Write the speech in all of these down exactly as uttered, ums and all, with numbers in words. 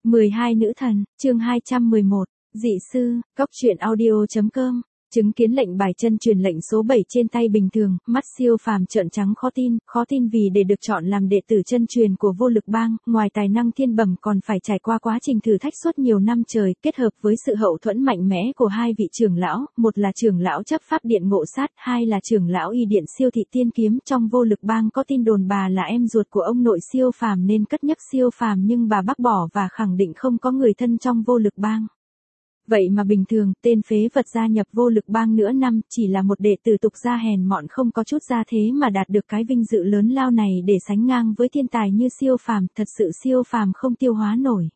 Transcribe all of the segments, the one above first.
mười hai nữ thần, chương hai trăm mười một, dị sư, góc truyện audio chấm com. Chứng kiến lệnh bài chân truyền lệnh số bảy trên tay Bình Thường, mắt Siêu Phàm trợn trắng khó tin, khó tin vì để được chọn làm đệ tử chân truyền của Vô Lực Bang, ngoài tài năng thiên bẩm còn phải trải qua quá trình thử thách suốt nhiều năm trời, kết hợp với sự hậu thuẫn mạnh mẽ của hai vị trưởng lão, một là trưởng lão chấp pháp điện Ngộ Sát, hai là trưởng lão y điện Siêu Thị Tiên Kiếm. Trong Vô Lực Bang có tin đồn bà là em ruột của ông nội Siêu Phàm nên cất nhắc Siêu Phàm, nhưng bà bác bỏ và khẳng định không có người thân trong Vô Lực Bang. Vậy mà Bình Thường, tên phế vật gia nhập Vô Lực Bang nửa năm, chỉ là một đệ tử tục gia hèn mọn không có chút gia thế mà đạt được cái vinh dự lớn lao này để sánh ngang với thiên tài như Siêu Phàm, thật sự Siêu Phàm không tiêu hóa nổi.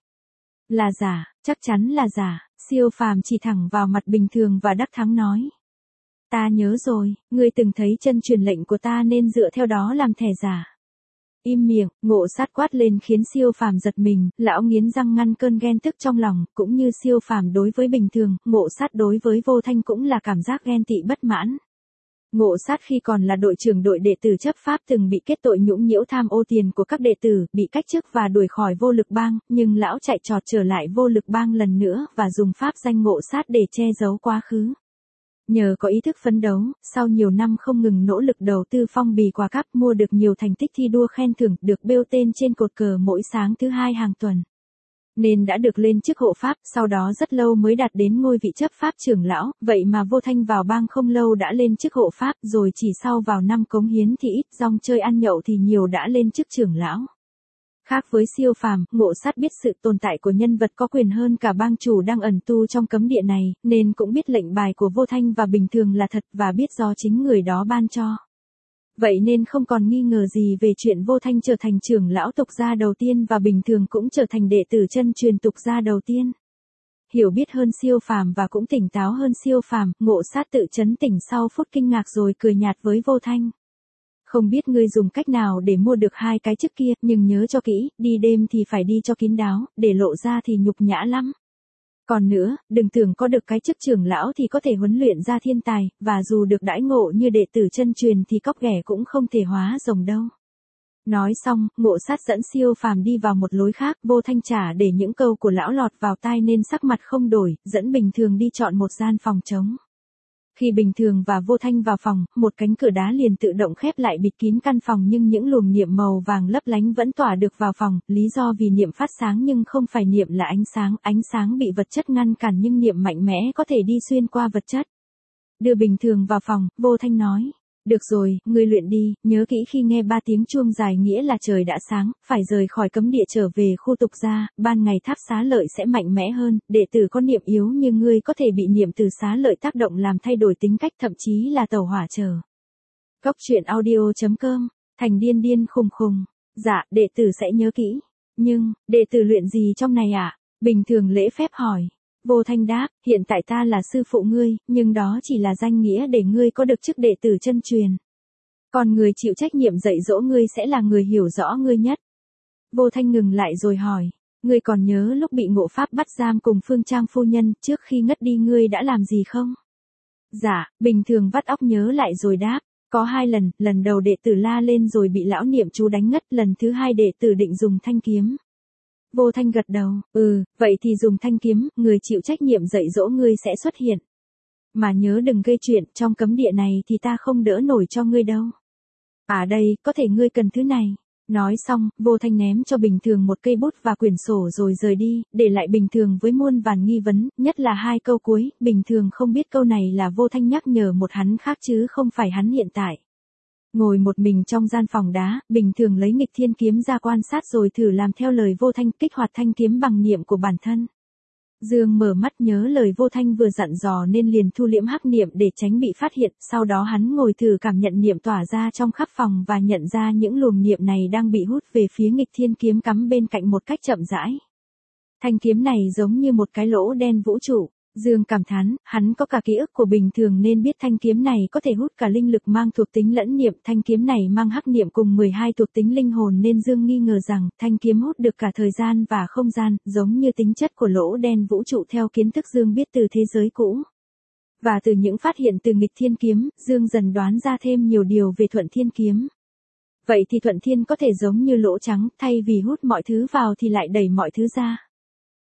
Là giả, chắc chắn là giả. Siêu Phàm chỉ thẳng vào mặt Bình Thường và đắc thắng nói: "Ta nhớ rồi, ngươi từng thấy chân truyền lệnh của ta nên dựa theo đó làm thẻ giả." Im miệng, Ngộ Sát quát lên khiến Siêu Phàm giật mình, lão nghiến răng ngăn cơn ghen tức trong lòng, cũng như Siêu Phàm đối với Bình Thường, Ngộ Sát đối với Vô Thanh cũng là cảm giác ghen tị bất mãn. Ngộ Sát khi còn là đội trưởng đội đệ tử chấp pháp từng bị kết tội nhũng nhiễu tham ô tiền của các đệ tử, bị cách chức và đuổi khỏi Vô Lực Bang, nhưng lão chạy trọt trở lại Vô Lực Bang lần nữa và dùng pháp danh Ngộ Sát để che giấu quá khứ. Nhờ có ý thức phấn đấu, sau nhiều năm không ngừng nỗ lực đầu tư phong bì quà cáp, mua được nhiều thành tích thi đua khen thưởng, được bêu tên trên cột cờ mỗi sáng thứ hai hàng tuần, nên đã được lên chức hộ pháp, sau đó rất lâu mới đạt đến ngôi vị chấp pháp trưởng lão. Vậy mà Vô Thanh vào bang không lâu đã lên chức hộ pháp, rồi chỉ sau vào năm cống hiến thì ít, rong chơi ăn nhậu thì nhiều đã lên chức trưởng lão. Khác với Siêu Phàm, Ngộ Sát biết sự tồn tại của nhân vật có quyền hơn cả bang chủ đang ẩn tu trong cấm địa này, nên cũng biết lệnh bài của Vô Thanh và Bình Thường là thật và biết do chính người đó ban cho. Vậy nên không còn nghi ngờ gì về chuyện Vô Thanh trở thành trưởng lão tục gia đầu tiên và Bình Thường cũng trở thành đệ tử chân truyền tục gia đầu tiên. Hiểu biết hơn Siêu Phàm và cũng tỉnh táo hơn Siêu Phàm, Ngộ Sát tự chấn tỉnh sau phút kinh ngạc rồi cười nhạt với Vô Thanh: "Không biết ngươi dùng cách nào để mua được hai cái chức kia, nhưng nhớ cho kỹ, đi đêm thì phải đi cho kín đáo, để lộ ra thì nhục nhã lắm. Còn nữa, đừng tưởng có được cái chức trưởng lão thì có thể huấn luyện ra thiên tài, và dù được đãi ngộ như đệ tử chân truyền thì cóc ghẻ cũng không thể hóa rồng đâu." Nói xong, Ngộ Sát dẫn Siêu Phàm đi vào một lối khác. Vô Thanh trả để những câu của lão lọt vào tai nên sắc mặt không đổi, dẫn Bình Thường đi chọn một gian phòng trống. Khi Bình Thường và Vô Thanh vào phòng, một cánh cửa đá liền tự động khép lại bịt kín căn phòng, nhưng những luồng niệm màu vàng lấp lánh vẫn tỏa được vào phòng, lý do vì niệm phát sáng nhưng không phải niệm là ánh sáng, ánh sáng bị vật chất ngăn cản nhưng niệm mạnh mẽ có thể đi xuyên qua vật chất. Đưa Bình Thường vào phòng, Vô Thanh nói: "Được rồi, ngươi luyện đi, nhớ kỹ khi nghe ba tiếng chuông dài nghĩa là trời đã sáng, phải rời khỏi cấm địa trở về khu tục gia, ban ngày tháp xá lợi sẽ mạnh mẽ hơn, đệ tử có niệm yếu như ngươi có thể bị niệm từ xá lợi tác động làm thay đổi tính cách, thậm chí là tẩu hỏa chờ." Góc truyện audio chấm com. Thành điên điên khùng khùng: "Dạ, đệ tử sẽ nhớ kỹ. Nhưng, đệ tử luyện gì trong này ạ?" Bình Thường lễ phép hỏi. Vô Thanh đáp: "Hiện tại ta là sư phụ ngươi, nhưng đó chỉ là danh nghĩa để ngươi có được chức đệ tử chân truyền. Còn người chịu trách nhiệm dạy dỗ ngươi sẽ là người hiểu rõ ngươi nhất." Vô Thanh ngừng lại rồi hỏi: "Ngươi còn nhớ lúc bị Ngộ Pháp bắt giam cùng Phương Trang phu nhân, trước khi ngất đi ngươi đã làm gì không?" "Dạ." Bình Thường vắt óc nhớ lại rồi đáp: "Có hai lần, lần đầu đệ tử la lên rồi bị lão niệm chú đánh ngất, lần thứ hai đệ tử định dùng thanh kiếm." Vô Thanh gật đầu: "Ừ, vậy thì dùng thanh kiếm, người chịu trách nhiệm dạy dỗ ngươi sẽ xuất hiện. Mà nhớ đừng gây chuyện, trong cấm địa này thì ta không đỡ nổi cho ngươi đâu. À đây, có thể ngươi cần thứ này." Nói xong, Vô Thanh ném cho Bình Thường một cây bút và quyển sổ rồi rời đi, để lại Bình Thường với muôn vàn nghi vấn, nhất là hai câu cuối. Bình Thường không biết câu này là Vô Thanh nhắc nhở một hắn khác chứ không phải hắn hiện tại. Ngồi một mình trong gian phòng đá, Bình Thường lấy nghịch thiên kiếm ra quan sát rồi thử làm theo lời Vô Thanh, kích hoạt thanh kiếm bằng niệm của bản thân. Dương mở mắt nhớ lời Vô Thanh vừa dặn dò nên liền thu liễm hắc niệm để tránh bị phát hiện, sau đó hắn ngồi thử cảm nhận niệm tỏa ra trong khắp phòng và nhận ra những luồng niệm này đang bị hút về phía nghịch thiên kiếm cắm bên cạnh một cách chậm rãi. Thanh kiếm này giống như một cái lỗ đen vũ trụ. Dương cảm thán, hắn có cả ký ức của Bình Thường nên biết thanh kiếm này có thể hút cả linh lực mang thuộc tính lẫn niệm, thanh kiếm này mang hắc niệm cùng mười hai thuộc tính linh hồn nên Dương nghi ngờ rằng thanh kiếm hút được cả thời gian và không gian, giống như tính chất của lỗ đen vũ trụ theo kiến thức Dương biết từ thế giới cũ. Và từ những phát hiện từ nghịch thiên kiếm, Dương dần đoán ra thêm nhiều điều về thuận thiên kiếm. Vậy thì thuận thiên có thể giống như lỗ trắng, thay vì hút mọi thứ vào thì lại đẩy mọi thứ ra.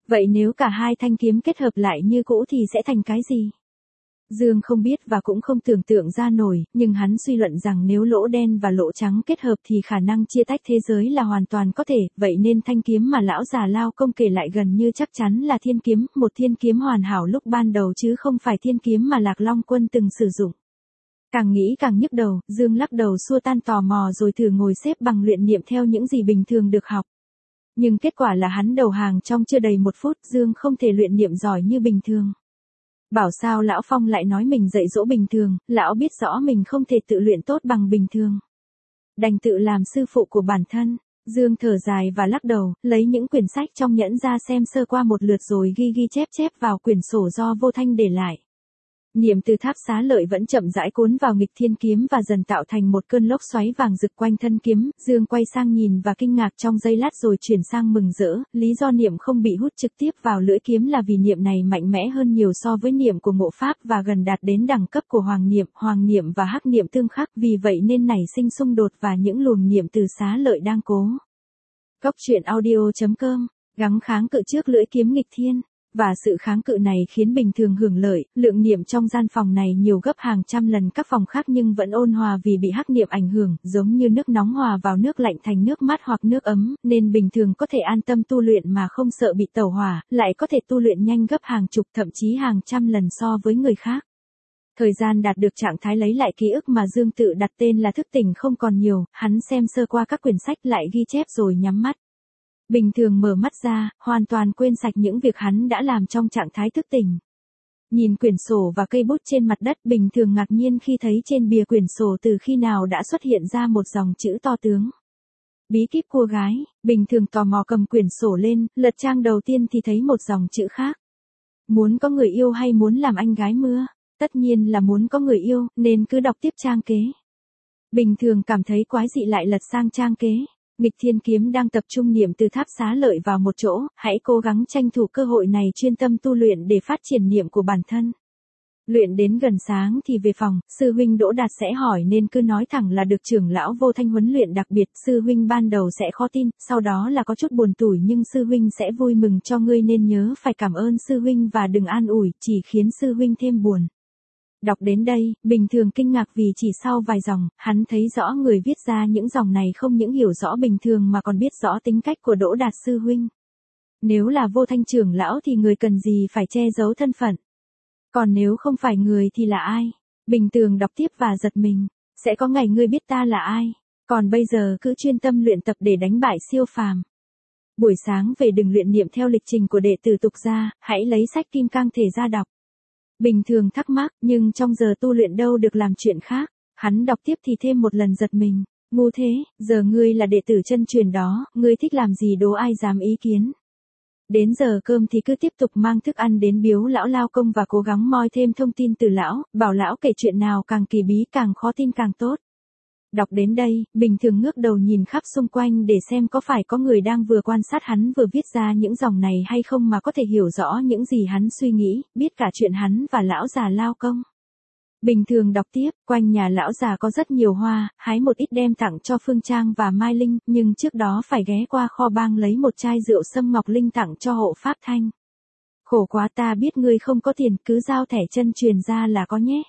Vậy nếu cả hai thanh kiếm kết hợp lại như cũ thì sẽ thành cái gì? Dương không biết và cũng không tưởng tượng ra nổi, nhưng hắn suy luận rằng nếu lỗ đen và lỗ trắng kết hợp thì khả năng chia tách thế giới là hoàn toàn có thể, vậy nên thanh kiếm mà lão già Lao Công kể lại gần như chắc chắn là thiên kiếm, một thiên kiếm hoàn hảo lúc ban đầu chứ không phải thiên kiếm mà Lạc Long Quân từng sử dụng. Càng nghĩ càng nhức đầu, Dương lắc đầu xua tan tò mò rồi thử ngồi xếp bằng luyện niệm theo những gì bình thường được học. Nhưng kết quả là hắn đầu hàng trong chưa đầy một phút, Dương không thể luyện niệm giỏi như bình thường. Bảo sao lão Phong lại nói mình dạy dỗ bình thường, lão biết rõ mình không thể tự luyện tốt bằng bình thường. Đành tự làm sư phụ của bản thân. Dương thở dài và lắc đầu, lấy những quyển sách trong nhẫn ra xem sơ qua một lượt rồi ghi ghi chép chép vào quyển sổ do Vô Thanh để lại. Niệm từ tháp xá lợi vẫn chậm rãi cuốn vào nghịch thiên kiếm và dần tạo thành một cơn lốc xoáy vàng rực quanh thân kiếm. Dương quay sang nhìn và kinh ngạc trong giây lát rồi chuyển sang mừng rỡ. Lý do niệm không bị hút trực tiếp vào lưỡi kiếm là vì niệm này mạnh mẽ hơn nhiều so với niệm của Ngộ Pháp và gần đạt đến đẳng cấp của Hoàng niệm. Hoàng niệm và Hắc niệm tương khắc, vì vậy nên nảy sinh xung đột và những luồng niệm từ xá lợi đang cố. Góc truyện audio chấm com gắng kháng cự trước lưỡi kiếm nghịch thiên. Và sự kháng cự này khiến bình thường hưởng lợi, lượng niệm trong gian phòng này nhiều gấp hàng trăm lần các phòng khác nhưng vẫn ôn hòa vì bị hắc niệm ảnh hưởng, giống như nước nóng hòa vào nước lạnh thành nước mát hoặc nước ấm, nên bình thường có thể an tâm tu luyện mà không sợ bị tẩu hỏa, lại có thể tu luyện nhanh gấp hàng chục thậm chí hàng trăm lần so với người khác. Thời gian đạt được trạng thái lấy lại ký ức mà Dương tự đặt tên là thức tỉnh không còn nhiều, hắn xem sơ qua các quyển sách lại ghi chép rồi nhắm mắt. Bình thường mở mắt ra, hoàn toàn quên sạch những việc hắn đã làm trong trạng thái thức tỉnh. Nhìn quyển sổ và cây bút trên mặt đất, bình thường ngạc nhiên khi thấy trên bìa quyển sổ từ khi nào đã xuất hiện ra một dòng chữ to tướng. Bí kíp cua gái, bình thường tò mò cầm quyển sổ lên, lật trang đầu tiên thì thấy một dòng chữ khác. Muốn có người yêu hay muốn làm anh gái mưa? Tất nhiên là muốn có người yêu, nên cứ đọc tiếp trang kế. Bình thường cảm thấy quái dị lại lật sang trang kế. Nghịch thiên kiếm đang tập trung niệm từ tháp xá lợi vào một chỗ, hãy cố gắng tranh thủ cơ hội này chuyên tâm tu luyện để phát triển niệm của bản thân. Luyện đến gần sáng thì về phòng, sư huynh Đỗ Đạt sẽ hỏi nên cứ nói thẳng là được trưởng lão Vô Thanh huấn luyện đặc biệt. Sư huynh ban đầu sẽ khó tin, sau đó là có chút buồn tủi nhưng sư huynh sẽ vui mừng cho ngươi nên nhớ phải cảm ơn sư huynh và đừng an ủi, chỉ khiến sư huynh thêm buồn. Đọc đến đây, bình thường kinh ngạc vì chỉ sau vài dòng, hắn thấy rõ người viết ra những dòng này không những hiểu rõ bình thường mà còn biết rõ tính cách của Đỗ Đạt sư huynh. Nếu là Vô Thanh trưởng lão thì người cần gì phải che giấu thân phận. Còn nếu không phải người thì là ai? Bình thường đọc tiếp và giật mình. Sẽ có ngày ngươi biết ta là ai. Còn bây giờ cứ chuyên tâm luyện tập để đánh bại siêu phàm. Buổi sáng về đừng luyện niệm theo lịch trình của đệ tử tục gia, hãy lấy sách Kim Cang Thể ra đọc. Bình thường thắc mắc, nhưng trong giờ tu luyện đâu được làm chuyện khác. Hắn đọc tiếp thì thêm một lần giật mình. Ngu thế, giờ ngươi là đệ tử chân truyền đó, ngươi thích làm gì đố ai dám ý kiến. Đến giờ cơm thì cứ tiếp tục mang thức ăn đến biếu lão Lao Công và cố gắng moi thêm thông tin từ lão, bảo lão kể chuyện nào càng kỳ bí càng khó tin càng tốt. Đọc đến đây, bình thường ngước đầu nhìn khắp xung quanh để xem có phải có người đang vừa quan sát hắn vừa viết ra những dòng này hay không mà có thể hiểu rõ những gì hắn suy nghĩ, biết cả chuyện hắn và lão già Lao Công. Bình thường đọc tiếp, quanh nhà lão già có rất nhiều hoa, hái một ít đem tặng cho Phương Trang và Mai Linh, nhưng trước đó phải ghé qua kho bang lấy một chai rượu sâm ngọc linh tặng cho hộ pháp Thanh. Khổ quá, ta biết ngươi không có tiền, cứ giao thẻ chân truyền ra là có nhé.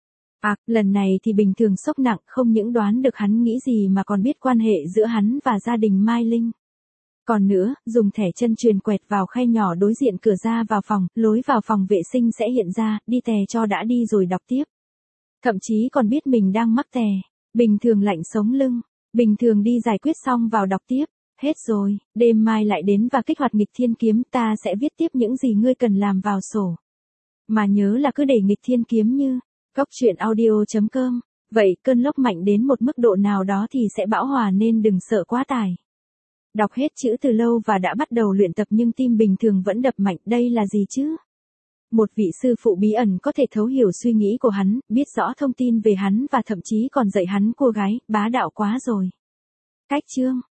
À, lần này thì bình thường sốc nặng, không những đoán được hắn nghĩ gì mà còn biết quan hệ giữa hắn và gia đình Mai Linh. Còn nữa, dùng thẻ chân truyền quẹt vào khay nhỏ đối diện cửa ra vào phòng, lối vào phòng vệ sinh sẽ hiện ra, đi tè cho đã đi rồi đọc tiếp. Thậm chí còn biết mình đang mắc tè. Bình thường lạnh sống lưng. Bình thường đi giải quyết xong vào đọc tiếp. Hết rồi, đêm mai lại đến và kích hoạt nghịch thiên kiếm, ta sẽ viết tiếp những gì ngươi cần làm vào sổ. Mà nhớ là cứ để nghịch thiên kiếm như góc truyện audio chấm com. Vậy cơn lốc mạnh đến một mức độ nào đó thì sẽ bão hòa nên đừng sợ quá tải. Đọc hết chữ từ lâu và đã bắt đầu luyện tập nhưng tim bình thường vẫn đập mạnh, đây là gì chứ? Một vị sư phụ bí ẩn có thể thấu hiểu suy nghĩ của hắn, biết rõ thông tin về hắn và thậm chí còn dạy hắn cua gái, bá đạo quá rồi. Cách chương